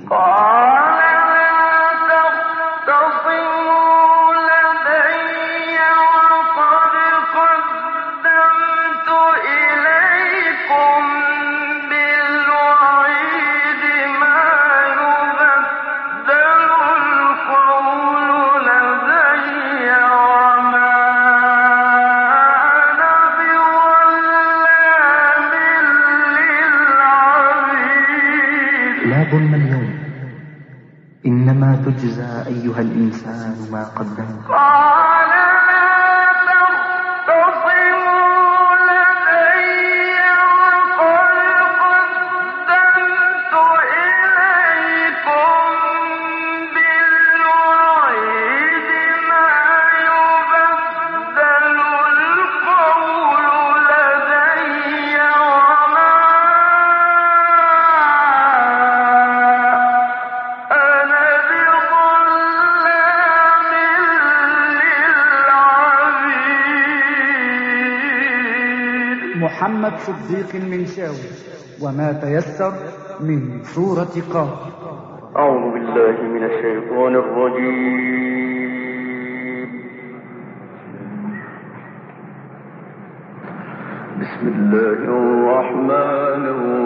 ظلم اليوم، إنما تجزى أيها الإنسان ما قدمت. محمد صديق المنشاوي، وما تيسر من سورة قاف. أعوذ بالله من الشيطان الرجيم. بسم الله الرحمن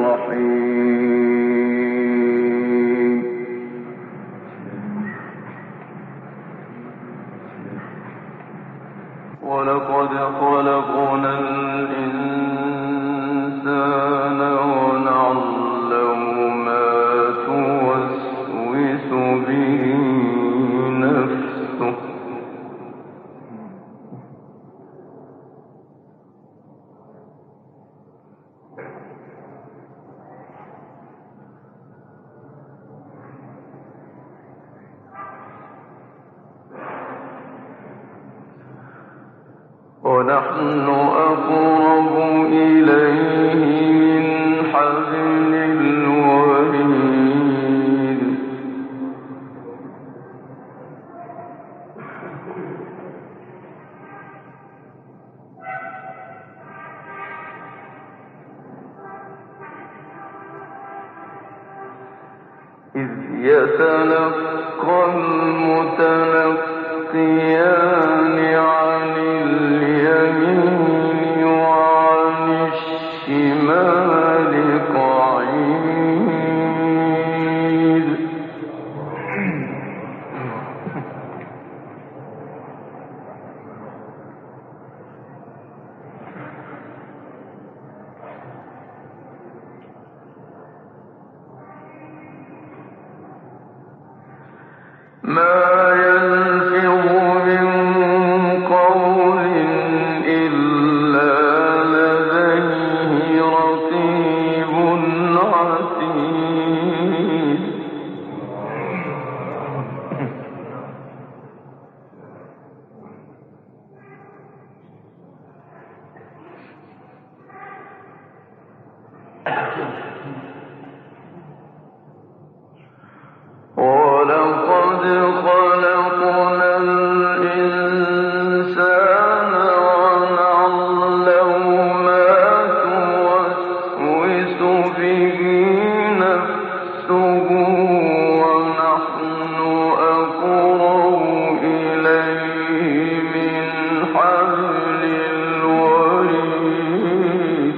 الرحيم. ولقد خلقنا الإنسان ونعلم ما توسوس به نفسه. ونحن أقرب إليه من حبل الوريد. إذ يتلقى المتلقيان عن اليمين وعن الشمال قعيد. ما يلفظ من قول إلا لديه رقيب عتيد. ولقد خلقنا الإنسان ونعلم ما توسوس به نفسه ونحن أقرب إليه من حبل الوريد.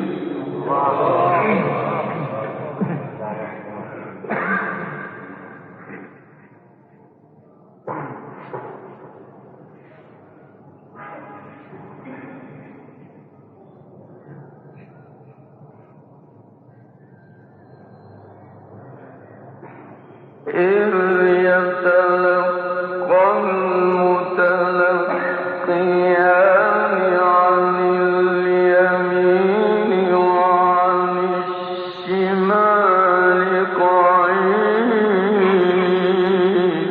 إذ يتلقى المتلقيان عن اليمين وعن الشمال قعيد.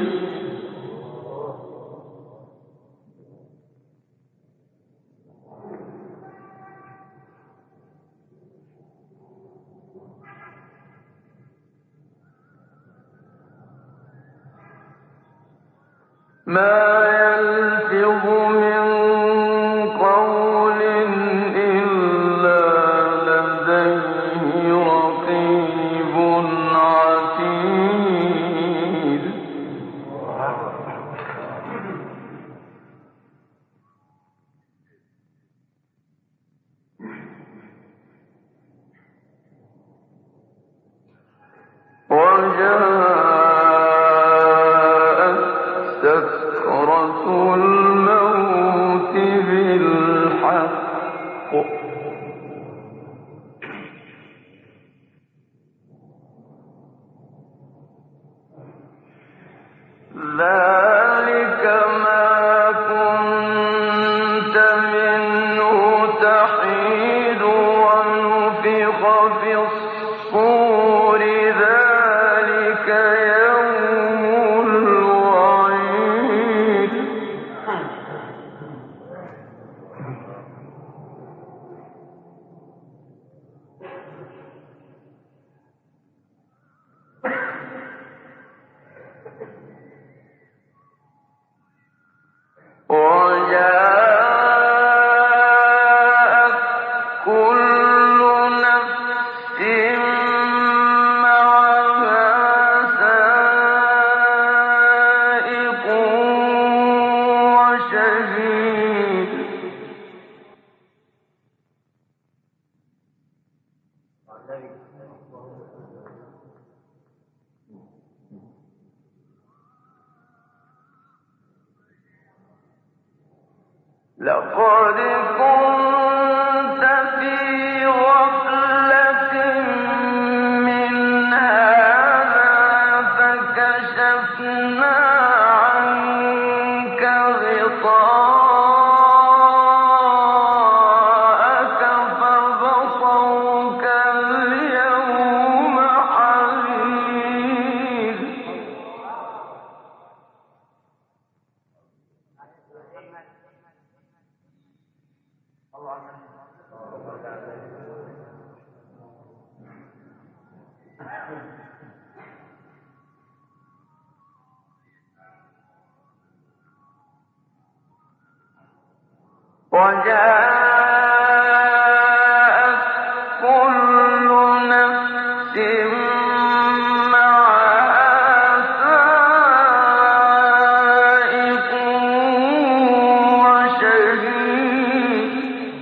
ما يلفظ من قول إلا لديه رقيب عتيد. ذلك ما كنت منه تحيد ونفخ في الصور ذلك يوم الوعيد وجاءت كل نفس معها سائق وشهيد لقد كنت في غفلة من هذا فكشفنا عنك غطاءك فبصرك اليوم حديد وجاءت كل نفس معها سائق وشهيد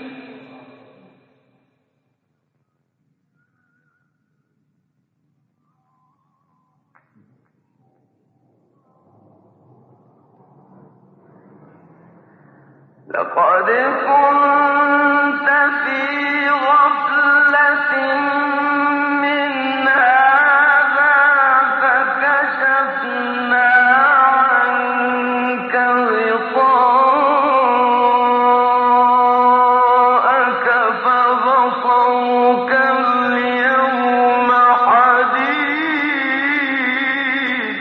لقد كنت في غفلة من هذا فكشفنا عنك غطاءك فبصرك اليوم حديد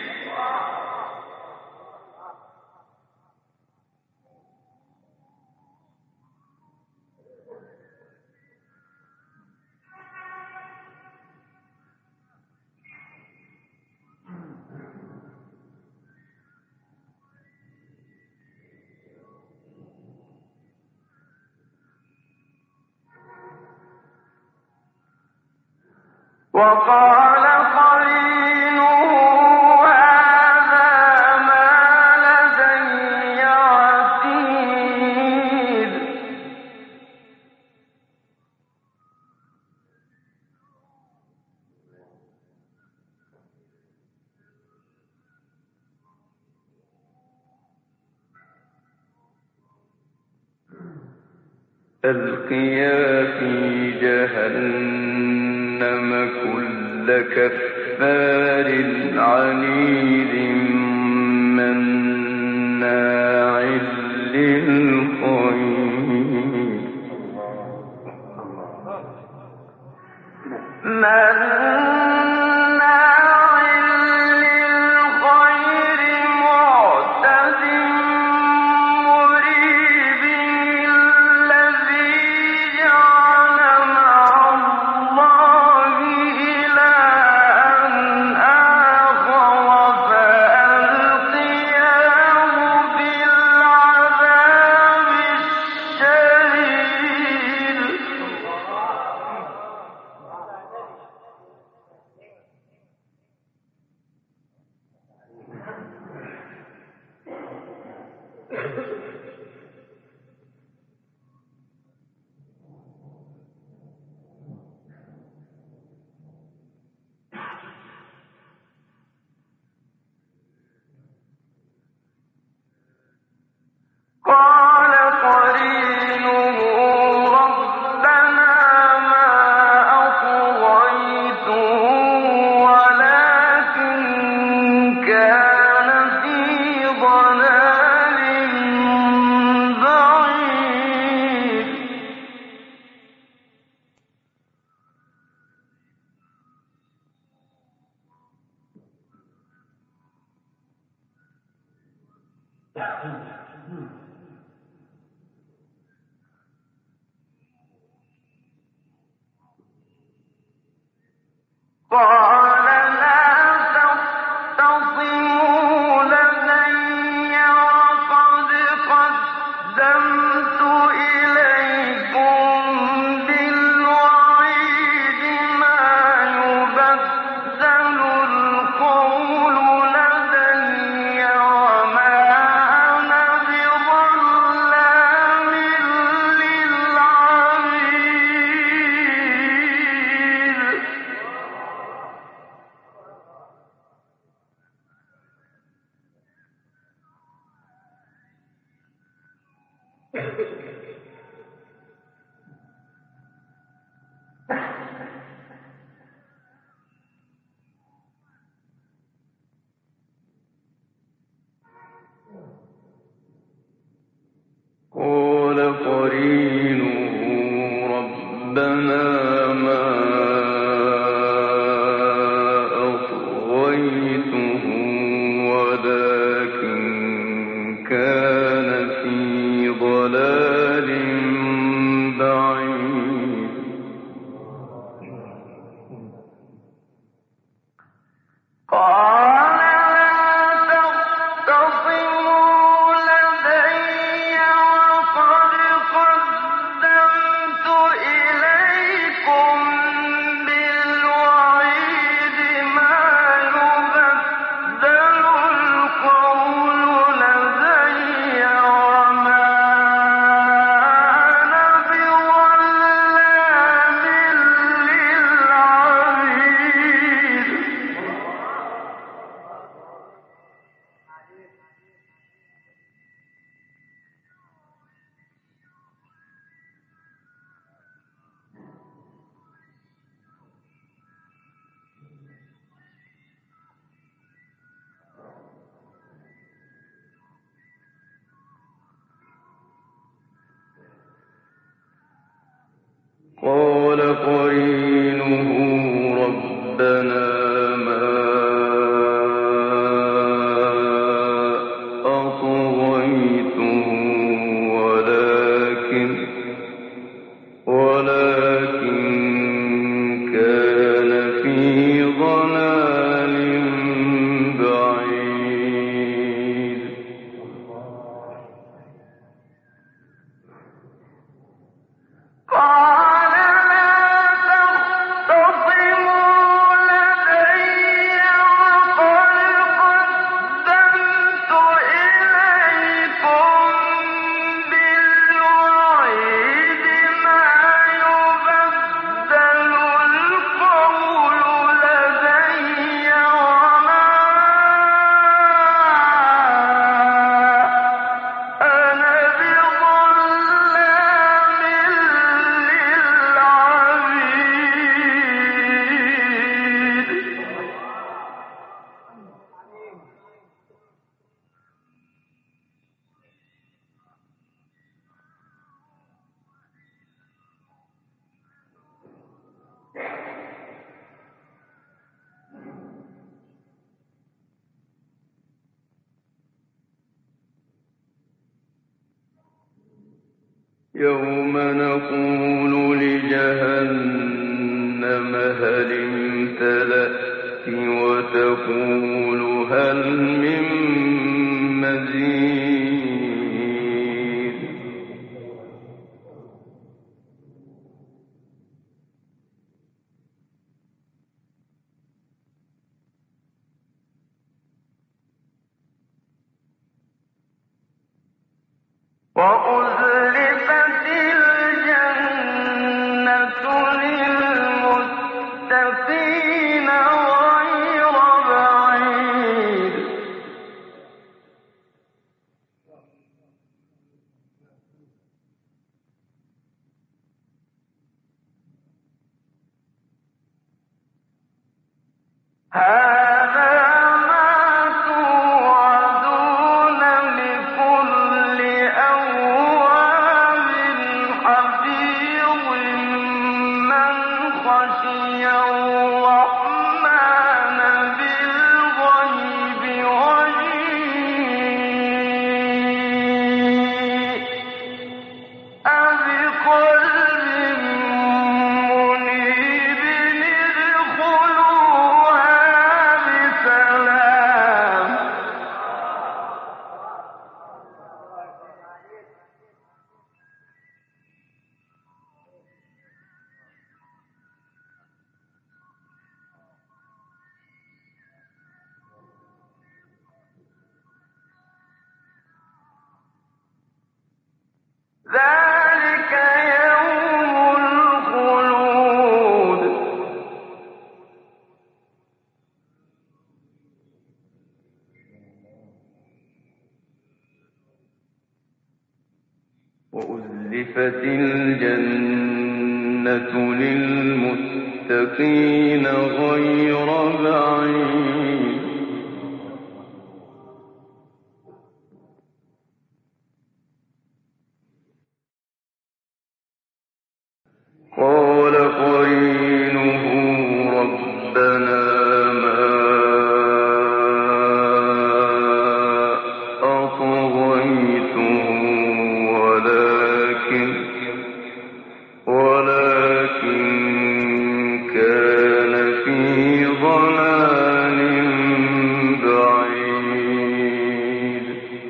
وقال قرينه هذا ما لدي عتيد ألقيا في جهنم كل كفار عنيد مناع للخير معتد مريب الذي جعل مع الله إلها آخر قال لا تختصموا لدي وقد قدمت إليكم بالوعيد ما يبدل القول لدي وما أنا بظلام للعبيد. قال قرينه ربنا ما أطغيته ولكن كان في ضلال بعيد. قال لا تختصموا لدي وقد قدمت إليكم بالوعيد ما يبدل القول لدي وما أنا بظلام للعبيد. قال قرينه ربنا ما أطغيته ولكن كان في ضلال بعيد. قال لا تختصموا لدي وقد قدمت إليكم بالوعيد ما يبدل القول لدي وما أنا بظلام للعبيد. يوم نقول لجهنم هل امتلأت وتقول هل من مزيد. وأزلفت الجنة للمتقين غير بعيد. هذا ما توعدون لكل أواب وأزلفت الجنة للمتقين غير بعيد قال قرينه ربنا ما أطغيته ولكن كان في ضلال بعيد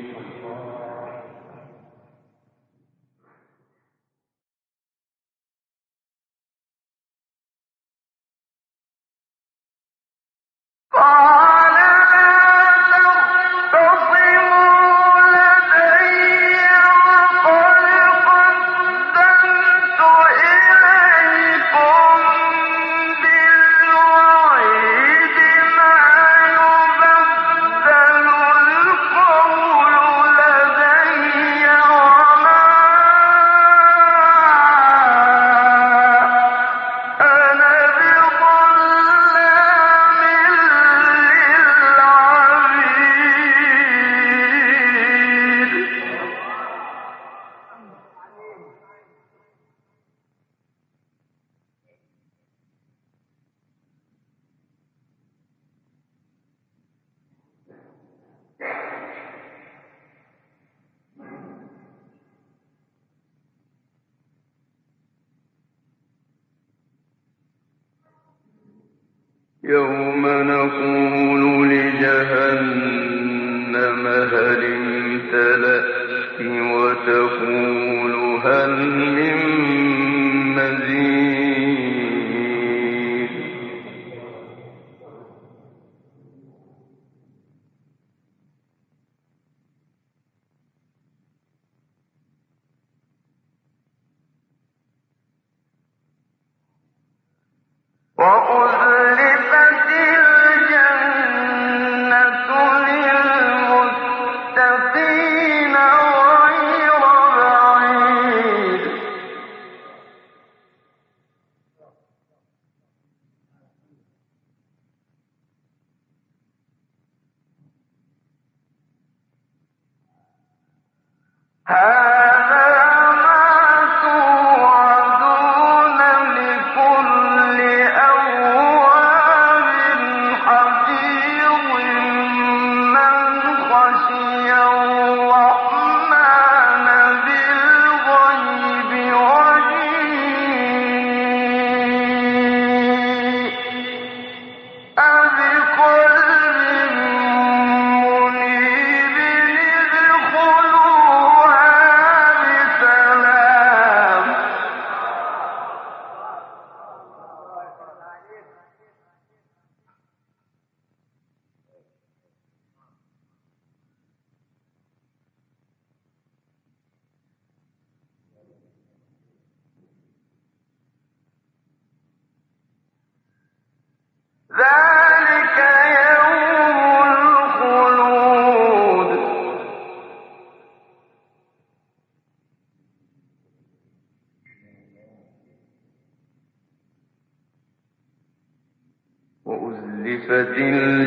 قال لا تختصموا لدي وقد قدمت إليكم بالوعيد ما يبدل القول لدي وما أنا بظلام للعبيد يوم نقول لجهنم هل امتلأت وتقول هل من مزيد وأزلفت الجنة للمتقين غير بعيد هذا ما توعدون لكل أواب حفيظ من خشي الرحمن بالغيب وجيء بقلب منيب ادخلوها بسلام ذلك يوم الخلود وأزلفت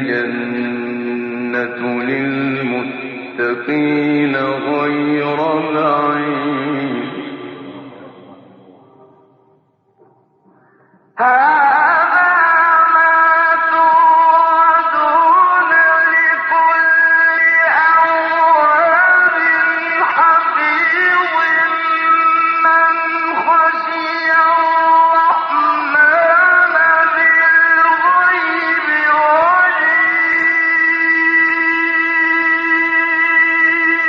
الجنة للمتقين غير بعيد هذا ما توعدون لكل أواب حفيظ من خشي الرحمن بالغيب وجيء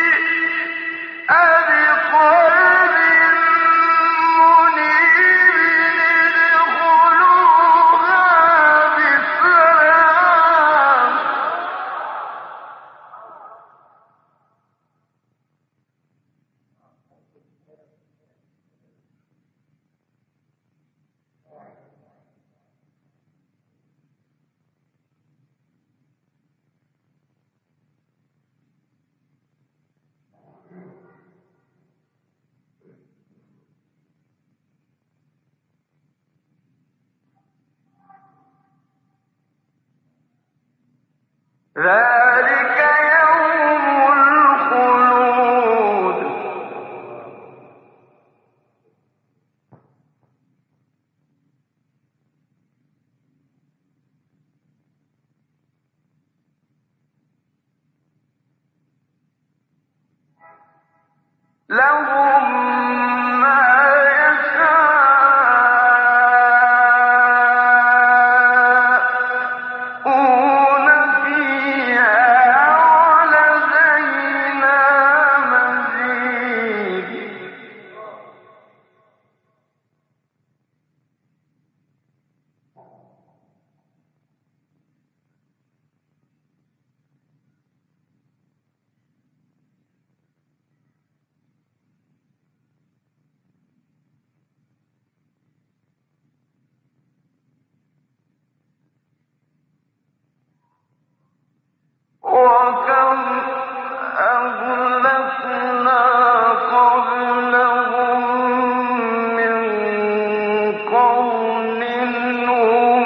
ذلك يوم الخلود لهم ما يشاءون فيها ولدينا مزيد وكم أهلكنا قبلهم من قرن هم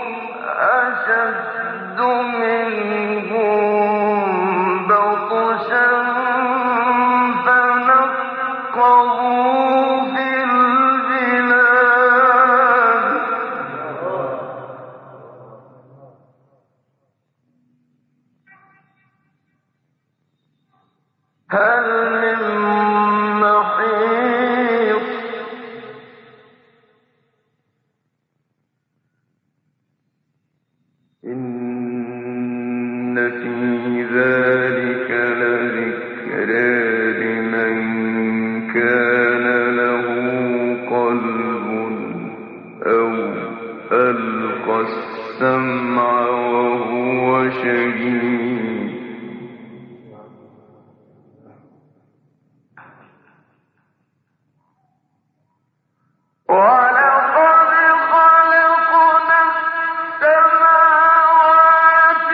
أشد منهم بطشا فنقبوا في البلاد هل من محيص إن في ذلك لذكرى لمن كان له قلب أو ألقى السمع وهو شهيد ولقد خلقنا السماوات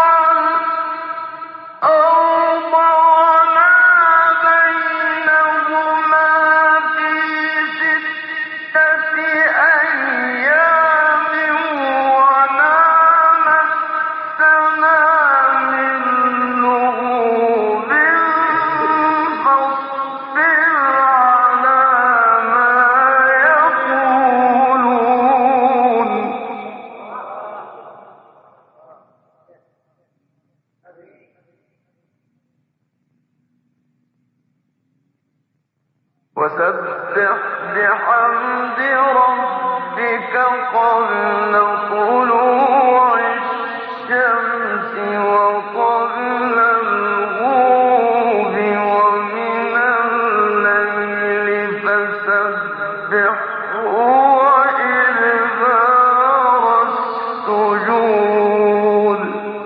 والأرض وما بينهما في 6 أيام وما مسنا من لغوب فاصبر على ما يقولون وسبح بحمد ربك قبل طلوع الشمس وقبل الغروب ومن الليل فسبحه وإدبار السجود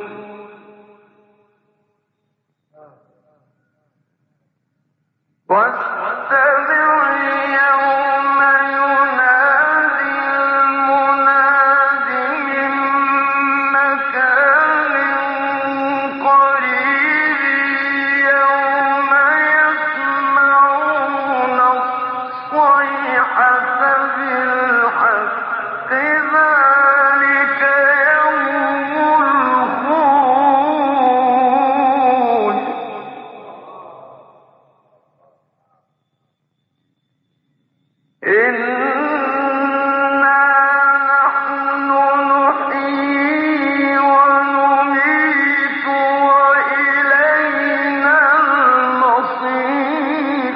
واستمع يوم ينادي المناد من مكان قريب يوم يسمعون الصيحة بالحق ذلك يوم الخروج إنا نحن نحيي ونميت وإلينا المصير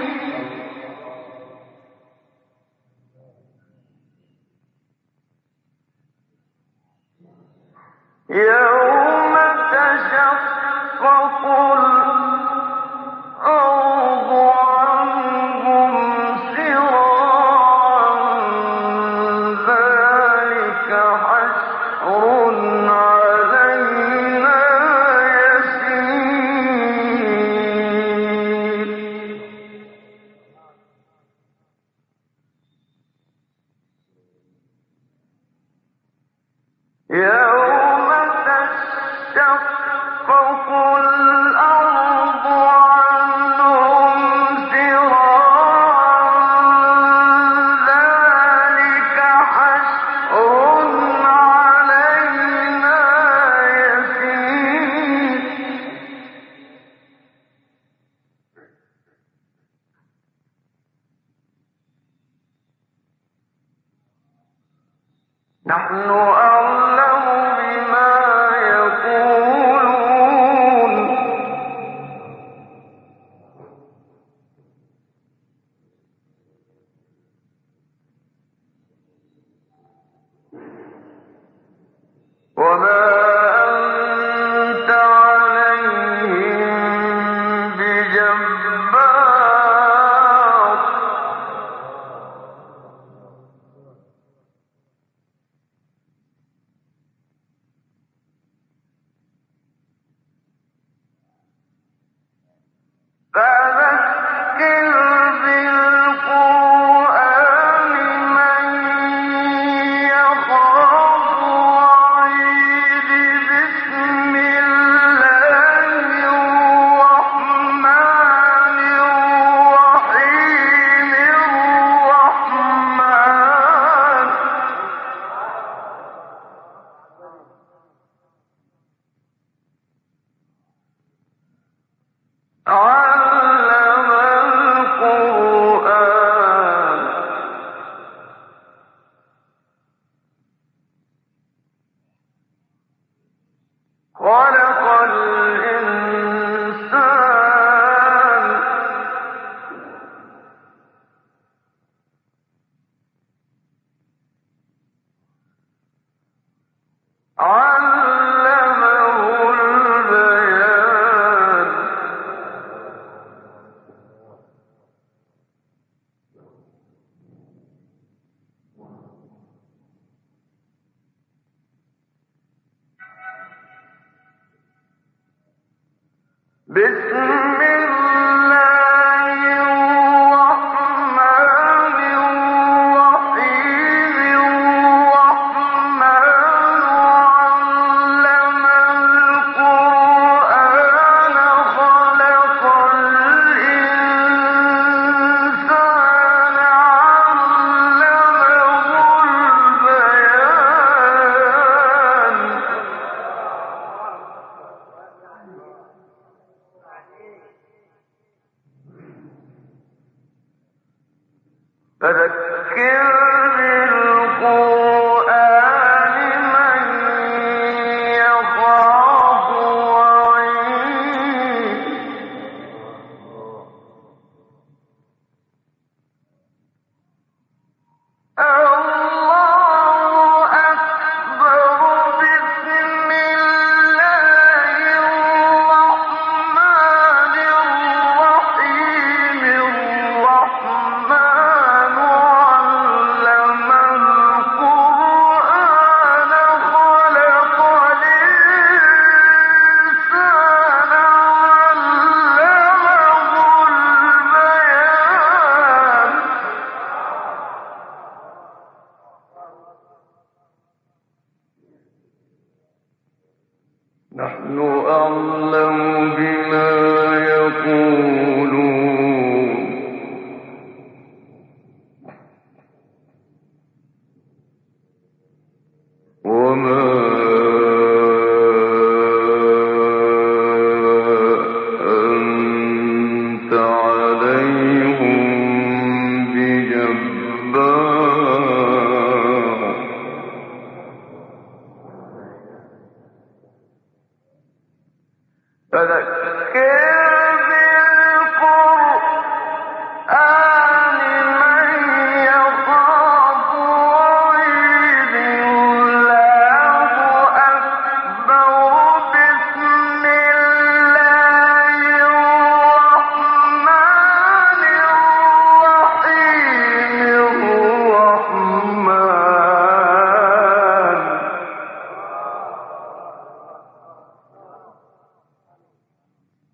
يوم تشقق الأرض عنهم سراعا ذلك حشر علينا يسير يوم تشقق الأرض عنهم سراعا ذلك حشر علينا يسير نحن أعلم بما يقولون وما أنت عليهم بجبار فذكر بالقرآن من يخاف وعيد بسم الله الرحمن الرحيم الرحمن علم القرآن خلق الإنسان علمه البيان بسم الله الرحمن الرحيم الرحمن علم القرآن خلق الإنسان علمه البيان فذكر بالقرآن من يخاف وعيد الله أكبر بسم الله الرحمن الرحيم الرحمن علم القرآن خلق الإنسان علمه البيان نحن أعلم بما يقولون وما أنت عليهم بجبار فذكر بالقرآن من يخاف وعيد الله أكبر بسم الله الرحمن الرحيم الرحمن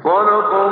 صدق